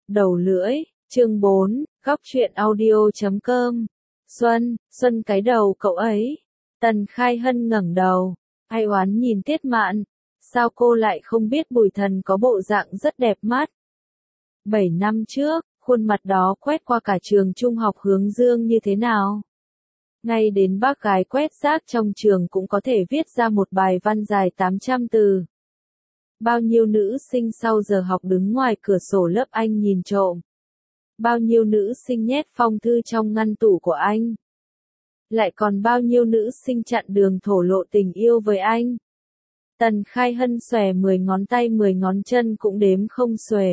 Đầu lưỡi, chương 4, góc truyện audio.com. Xuân cái đầu cậu ấy. Tần Khai Hân ngẩng đầu, ai oán nhìn Tiết Mạn, sao cô lại không biết Bùi Thần có bộ dạng rất đẹp mắt. 7 năm trước, khuôn mặt đó quét qua cả trường trung học Hướng Dương như thế nào? Ngay đến bác gái quét rác trong trường cũng có thể viết ra một bài văn dài 800 từ. Bao nhiêu nữ sinh sau giờ học đứng ngoài cửa sổ lớp anh nhìn trộm. Bao nhiêu nữ sinh nhét phong thư trong ngăn tủ của anh. Lại còn bao nhiêu nữ sinh chặn đường thổ lộ tình yêu với anh. Tần Khai Hân xòe 10 ngón tay 10 ngón chân cũng đếm không xuể.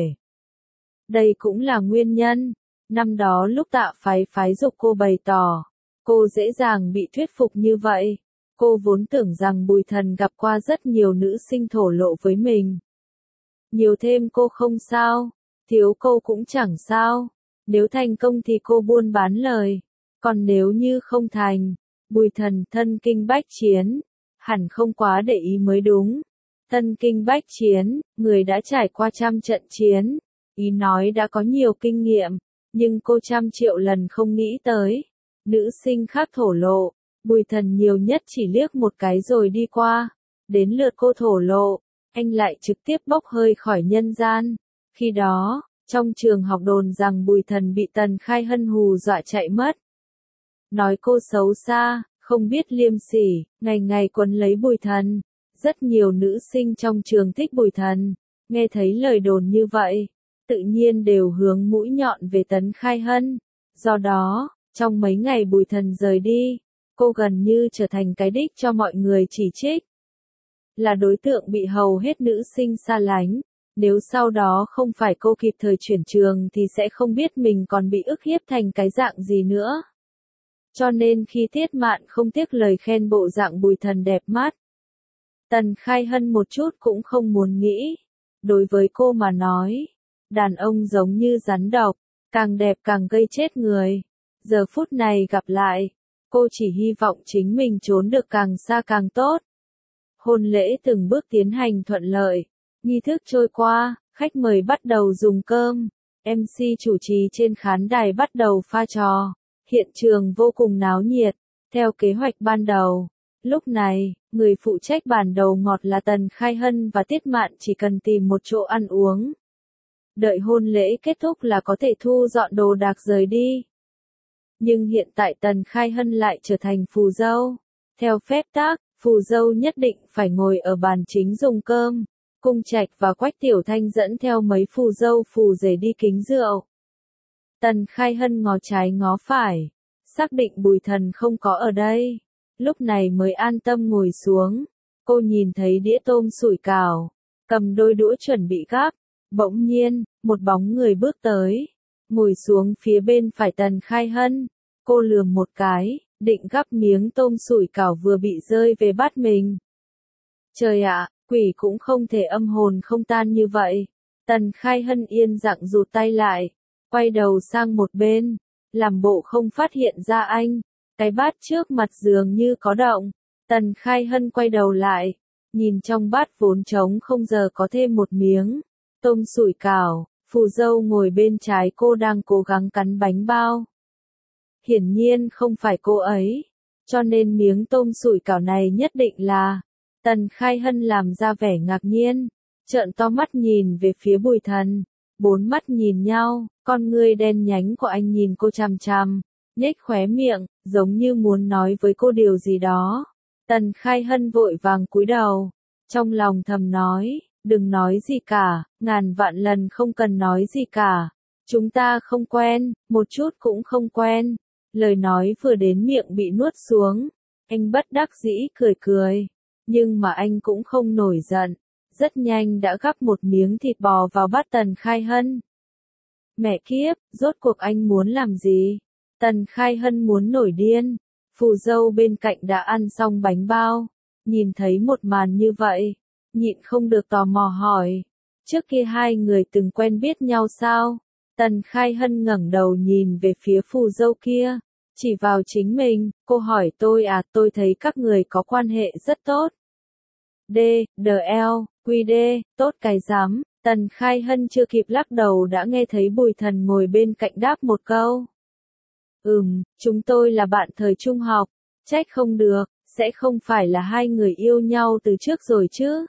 Đây cũng là nguyên nhân. Năm đó lúc Tạ Phái giục cô bày tỏ, cô dễ dàng bị thuyết phục như vậy. Cô vốn tưởng rằng Bùi Thần gặp qua rất nhiều nữ sinh thổ lộ với mình. Nhiều thêm cô không sao, thiếu cô cũng chẳng sao. Nếu thành công thì cô buôn bán lời. Còn nếu như không thành, Bùi Thần thân kinh bách chiến, hẳn không quá để ý mới đúng. Thân kinh bách chiến, người đã trải qua trăm trận chiến, ý nói đã có nhiều kinh nghiệm, nhưng cô trăm triệu lần không nghĩ tới. Nữ sinh khác thổ lộ, Bùi Thần nhiều nhất chỉ liếc một cái rồi đi qua. Đến lượt cô thổ lộ, anh lại trực tiếp bốc hơi khỏi nhân gian. Khi đó, trong trường học đồn rằng Bùi Thần bị Tần Khai Hân hù dọa chạy mất. Nói cô xấu xa, không biết liêm sỉ, ngày ngày quấn lấy Bùi Thần. Rất nhiều nữ sinh trong trường thích Bùi Thần, nghe thấy lời đồn như vậy, tự nhiên đều hướng mũi nhọn về Tần Khai Hân. Do đó, trong mấy ngày Bùi Thần rời đi, cô gần như trở thành cái đích cho mọi người chỉ trích. Là đối tượng bị hầu hết nữ sinh xa lánh. Nếu sau đó không phải cô kịp thời chuyển trường thì sẽ không biết mình còn bị ức hiếp thành cái dạng gì nữa. Cho nên khi Tiết Mạn không tiếc lời khen bộ dạng Bùi Thần đẹp mắt, Tần Khai Hân một chút cũng không muốn nghĩ. Đối với cô mà nói, đàn ông giống như rắn độc, càng đẹp càng gây chết người. Giờ phút này gặp lại, cô chỉ hy vọng chính mình trốn được càng xa càng tốt. Hôn lễ từng bước tiến hành thuận lợi. Nghi thức trôi qua, khách mời bắt đầu dùng cơm, MC chủ trì trên khán đài bắt đầu pha trò, hiện trường vô cùng náo nhiệt, theo kế hoạch ban đầu. Lúc này, người phụ trách bàn đầu ngọt là Tần Khai Hân và Tiết Mạn chỉ cần tìm một chỗ ăn uống. Đợi hôn lễ kết thúc là có thể thu dọn đồ đạc rời đi. Nhưng hiện tại Tần Khai Hân lại trở thành phù dâu. Theo phép tắc, phù dâu nhất định phải ngồi ở bàn chính dùng cơm. Cung Trạch và Quách Tiểu Thanh dẫn theo mấy phù dâu phù rể đi kính rượu. Tần Khai Hân ngó trái ngó phải, xác định Bùi Thần không có ở đây. Lúc này mới an tâm ngồi xuống. Cô nhìn thấy đĩa tôm sủi cảo, cầm đôi đũa chuẩn bị gắp. Bỗng nhiên, một bóng người bước tới, ngồi xuống phía bên phải Tần Khai Hân. Cô lườm một cái, định gắp miếng tôm sủi cảo vừa bị rơi về bát mình. Trời ạ! Quỷ cũng không thể âm hồn không tan như vậy. Tần Khai Hân yên lặng rụt tay lại, quay đầu sang một bên, làm bộ không phát hiện ra anh. Cái bát trước mặt dường như có động. Tần Khai Hân quay đầu lại, nhìn trong bát vốn trống không giờ có thêm một miếng tôm sủi cảo. Phù dâu ngồi bên trái cô đang cố gắng cắn bánh bao. Hiển nhiên không phải cô ấy, cho nên miếng tôm sủi cảo này nhất định là. Tần Khai Hân làm ra vẻ ngạc nhiên, trợn to mắt nhìn về phía Bùi Thần. Bốn mắt nhìn nhau, con ngươi đen nhánh của anh nhìn cô chằm chằm, nhếch khóe miệng, giống như muốn nói với cô điều gì đó. Tần Khai Hân vội vàng cúi đầu, trong lòng thầm nói, đừng nói gì cả, ngàn vạn lần không cần nói gì cả. Chúng ta không quen, một chút cũng không quen. Lời nói vừa đến miệng bị nuốt xuống, anh bất đắc dĩ cười cười. Nhưng mà anh cũng không nổi giận, rất nhanh đã gắp một miếng thịt bò vào bát Tần Khai Hân. Mẹ kiếp, rốt cuộc anh muốn làm gì? Tần Khai Hân muốn nổi điên. Phù dâu bên cạnh đã ăn xong bánh bao, nhìn thấy một màn như vậy, nhịn không được tò mò hỏi, trước kia hai người từng quen biết nhau sao? Tần Khai Hân ngẩng đầu nhìn về phía phù dâu kia, chỉ vào chính mình, cô hỏi tôi à, tôi thấy các người có quan hệ rất tốt. D, D, L, Q D, tốt cái rắm. Tần Khai Hân chưa kịp lắc đầu đã nghe thấy Bùi Thần ngồi bên cạnh đáp một câu. Chúng tôi là bạn thời trung học, trách không được, sẽ không phải là hai người yêu nhau từ trước rồi chứ.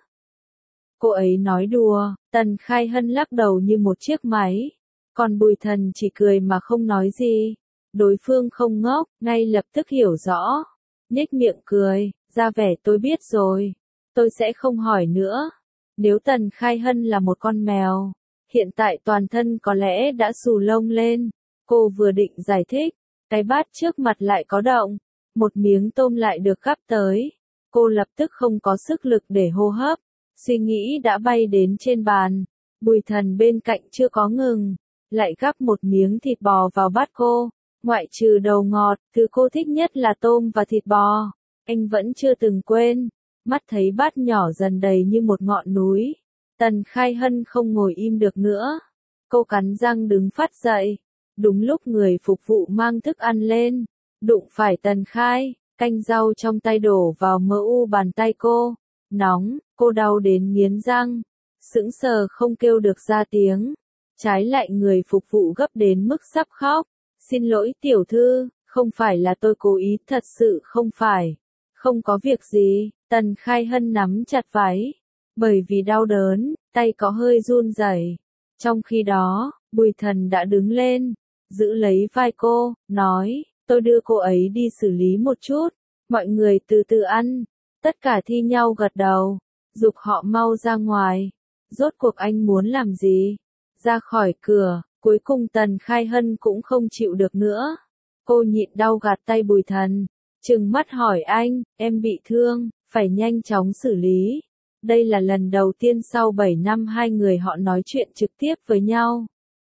Cô ấy nói đùa, Tần Khai Hân lắc đầu như một chiếc máy, còn Bùi Thần chỉ cười mà không nói gì. Đối phương không ngốc, ngay lập tức hiểu rõ, nhếch miệng cười, ra vẻ tôi biết rồi, tôi sẽ không hỏi nữa. Nếu Tần Khai Hân là một con mèo, hiện tại toàn thân có lẽ đã xù lông lên. Cô vừa định giải thích, cái bát trước mặt lại có động, một miếng tôm lại được gắp tới. Cô lập tức không có sức lực để hô hấp, suy nghĩ đã bay đến trên bàn. Bùi Thần bên cạnh chưa có ngừng, lại gắp một miếng thịt bò vào bát cô. Ngoại trừ đầu ngọt, thứ cô thích nhất là tôm và thịt bò. Anh vẫn chưa từng quên. Mắt thấy bát nhỏ dần đầy như một ngọn núi. Tần Khai Hân không ngồi im được nữa. Cô cắn răng đứng phát dậy. Đúng lúc người phục vụ mang thức ăn lên. Đụng phải Tần Khai, canh rau trong tay đổ vào mỡ u bàn tay cô. Nóng, cô đau đến nghiến răng. Sững sờ không kêu được ra tiếng. Trái lại người phục vụ gấp đến mức sắp khóc. Xin lỗi tiểu thư, không phải là tôi cố ý, thật sự không phải. Không có việc gì, Tần Khai Hân nắm chặt váy. Bởi vì đau đớn, tay có hơi run rẩy. Trong khi đó, Bùi Thần đã đứng lên, giữ lấy vai cô, nói, tôi đưa cô ấy đi xử lý một chút, mọi người từ từ ăn. Tất cả thi nhau gật đầu, giục họ mau ra ngoài. Rốt cuộc anh muốn làm gì? Ra khỏi cửa. Cuối cùng Tần Khai Hân cũng không chịu được nữa. Cô nhịn đau gạt tay Bùi Thần, trừng mắt hỏi anh, em bị thương, phải nhanh chóng xử lý. Đây là lần đầu tiên sau 7 năm hai người họ nói chuyện trực tiếp với nhau.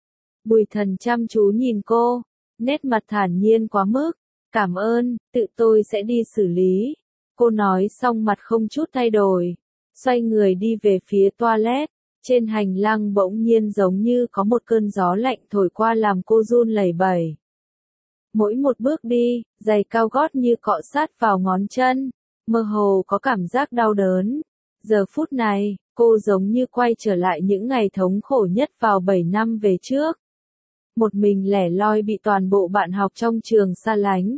Bùi Thần chăm chú nhìn cô, nét mặt thản nhiên quá mức. Cảm ơn, tự tôi sẽ đi xử lý. Cô nói xong mặt không chút thay đổi, xoay người đi về phía toilet. Trên hành lang bỗng nhiên giống như có một cơn gió lạnh thổi qua làm cô run lẩy bẩy. Mỗi một bước đi, giày cao gót như cọ sát vào ngón chân, mơ hồ có cảm giác đau đớn. Giờ phút này, cô giống như quay trở lại những ngày thống khổ nhất vào 7 năm về trước. Một mình lẻ loi bị toàn bộ bạn học trong trường xa lánh.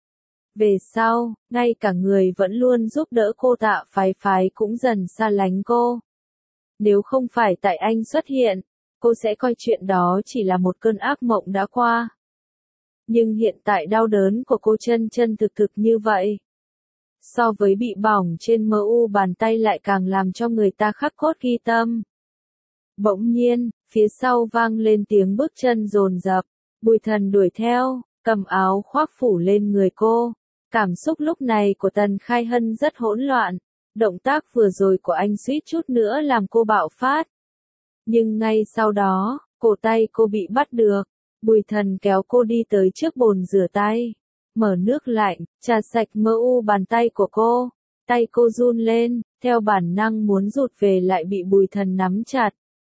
Về sau, ngay cả người vẫn luôn giúp đỡ cô Tạ Phái Phái cũng dần xa lánh cô. Nếu không phải tại anh xuất hiện, cô sẽ coi chuyện đó chỉ là một cơn ác mộng đã qua. Nhưng hiện tại đau đớn của cô chân chân thực thực như vậy. So với bị bỏng trên mỡ u bàn tay lại càng làm cho người ta khắc cốt ghi tâm. Bỗng nhiên, phía sau vang lên tiếng bước chân dồn dập. Bùi Thần đuổi theo, cầm áo khoác phủ lên người cô. Cảm xúc lúc này của Tần Khai Hân rất hỗn loạn. Động tác vừa rồi của anh suýt chút nữa làm cô bạo phát. Nhưng ngay sau đó, cổ tay cô bị bắt được. Bùi Thần kéo cô đi tới trước bồn rửa tay. Mở nước lạnh, trà sạch mỡ u bàn tay của cô. Tay cô run lên, theo bản năng muốn rụt về lại bị Bùi Thần nắm chặt.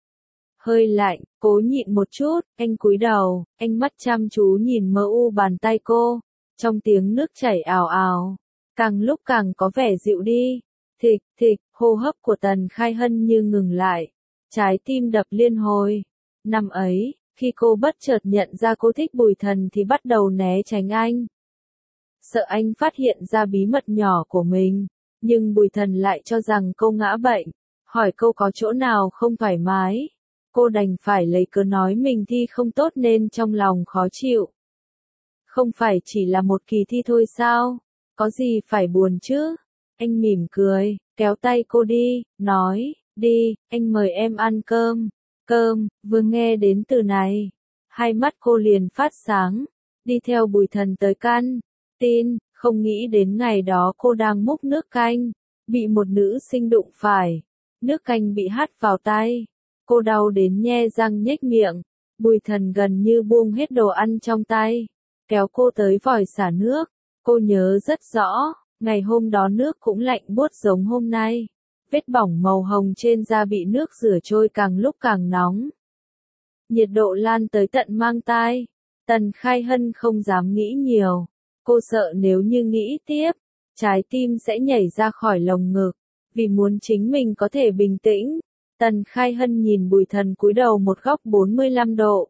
Hơi lạnh, cố nhịn một chút, anh cúi đầu, anh mắt chăm chú nhìn mỡ u bàn tay cô. Trong tiếng nước chảy ào ào, càng lúc càng có vẻ dịu đi. Thịch, thịch, hô hấp của Tần Khai Hân như ngừng lại. Trái tim đập liên hồi. Năm ấy, khi cô bất chợt nhận ra cô thích Bùi Thần thì bắt đầu né tránh anh. Sợ anh phát hiện ra bí mật nhỏ của mình. Nhưng Bùi Thần lại cho rằng cô ngã bệnh. Hỏi cô có chỗ nào không thoải mái. Cô đành phải lấy cớ nói mình thi không tốt nên trong lòng khó chịu. Không phải chỉ là một kỳ thi thôi sao? Có gì phải buồn chứ? Anh mỉm cười, kéo tay cô đi, nói, đi, anh mời em ăn cơm. Cơm, vừa nghe đến từ này. Hai mắt cô liền phát sáng, đi theo Bùi Thần tới căn tin, không nghĩ đến ngày đó cô đang múc nước canh, bị một nữ sinh đụng phải. Nước canh bị hắt vào tay. Cô đau đến nhe răng nhếch miệng. Bùi Thần gần như buông hết đồ ăn trong tay, kéo cô tới vòi xả nước. Cô nhớ rất rõ. Ngày hôm đó nước cũng lạnh buốt giống hôm nay. Vết bỏng màu hồng trên da bị nước rửa trôi càng lúc càng nóng. Nhiệt độ lan tới tận mang tai. Tần Khai Hân không dám nghĩ nhiều. Cô sợ nếu như nghĩ tiếp, trái tim sẽ nhảy ra khỏi lồng ngực. Vì muốn chính mình có thể bình tĩnh, Tần Khai Hân nhìn Bùi Thần cúi đầu một góc 45 độ.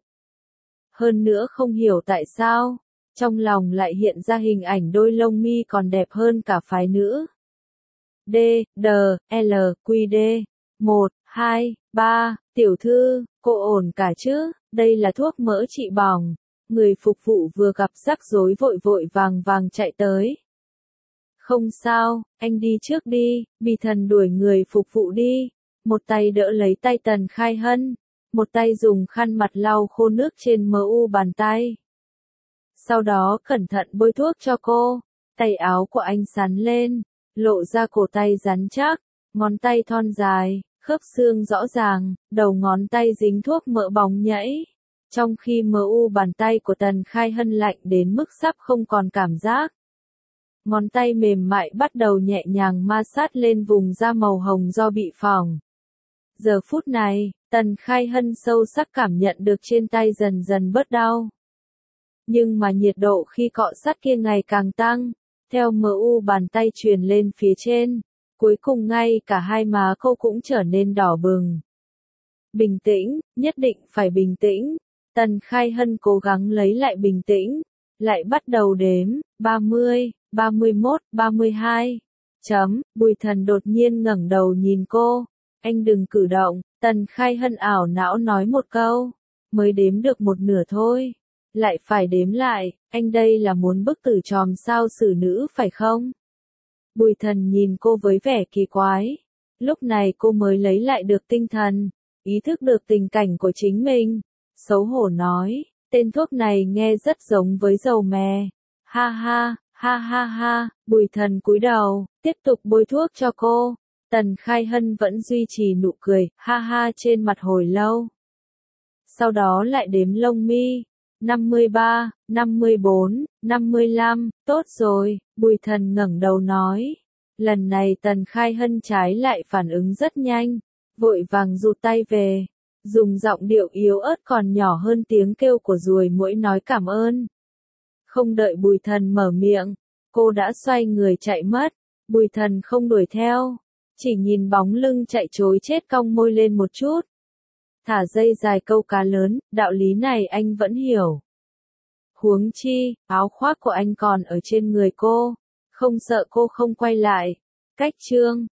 Hơn nữa không hiểu tại sao, trong lòng lại hiện ra hình ảnh đôi lông mi còn đẹp hơn cả phái nữ. D, D, L, Q D. 1, 2, 3, tiểu thư, cô ổn cả chứ, đây là thuốc mỡ trị bỏng. Người phục vụ vừa gặp rắc rối vội vội vàng vàng chạy tới. Không sao, anh đi trước đi, Bì Thần đuổi người phục vụ đi. Một tay đỡ lấy tay Tần Khai Hân, một tay dùng khăn mặt lau khô nước trên mu bàn tay. Sau đó cẩn thận bôi thuốc cho cô, tay áo của anh sắn lên, lộ ra cổ tay rắn chắc, ngón tay thon dài, khớp xương rõ ràng, đầu ngón tay dính thuốc mỡ bóng nhảy. Trong khi mu bàn tay của Tần Khai Hân lạnh đến mức sắp không còn cảm giác. Ngón tay mềm mại bắt đầu nhẹ nhàng ma sát lên vùng da màu hồng do bị phỏng. Giờ phút này, Tần Khai Hân sâu sắc cảm nhận được trên tay dần dần bớt đau. Nhưng mà nhiệt độ khi cọ sát kia ngày càng tăng, theo mu bàn tay truyền lên phía trên, cuối cùng ngay cả hai má cô cũng trở nên đỏ bừng. Bình tĩnh, nhất định phải bình tĩnh. Tần Khai Hân cố gắng lấy lại bình tĩnh, lại bắt đầu đếm, 30, 31, 32. Bùi Thần đột nhiên ngẩng đầu nhìn cô, anh đừng cử động, Tần Khai Hân ảo não nói một câu, mới đếm được một nửa thôi, lại phải đếm lại, anh đây là muốn bức tử tròm sao xử nữ phải không? Bùi Thần nhìn cô với vẻ kỳ quái, lúc này cô mới lấy lại được tinh thần, ý thức được tình cảnh của chính mình, xấu hổ nói, tên thuốc này nghe rất giống với dầu mè, ha ha. Ha ha ha, Bùi Thần cúi đầu, tiếp tục bôi thuốc cho cô. Tần Khai Hân vẫn duy trì nụ cười, ha ha trên mặt hồi lâu. Sau đó lại đếm lông mi. 53, 54, 55, tốt rồi, Bùi Thần ngẩng đầu nói. Lần này Tần Khai Hân trái lại phản ứng rất nhanh, vội vàng rụt tay về, dùng giọng điệu yếu ớt còn nhỏ hơn tiếng kêu của ruồi muỗi nói cảm ơn. Không đợi Bùi Thần mở miệng, cô đã xoay người chạy mất. Bùi Thần không đuổi theo, chỉ nhìn bóng lưng chạy trối chết cong môi lên một chút. Thả dây dài câu cá lớn, đạo lý này anh vẫn hiểu. Huống chi, áo khoác của anh còn ở trên người cô, không sợ cô không quay lại. Cách chương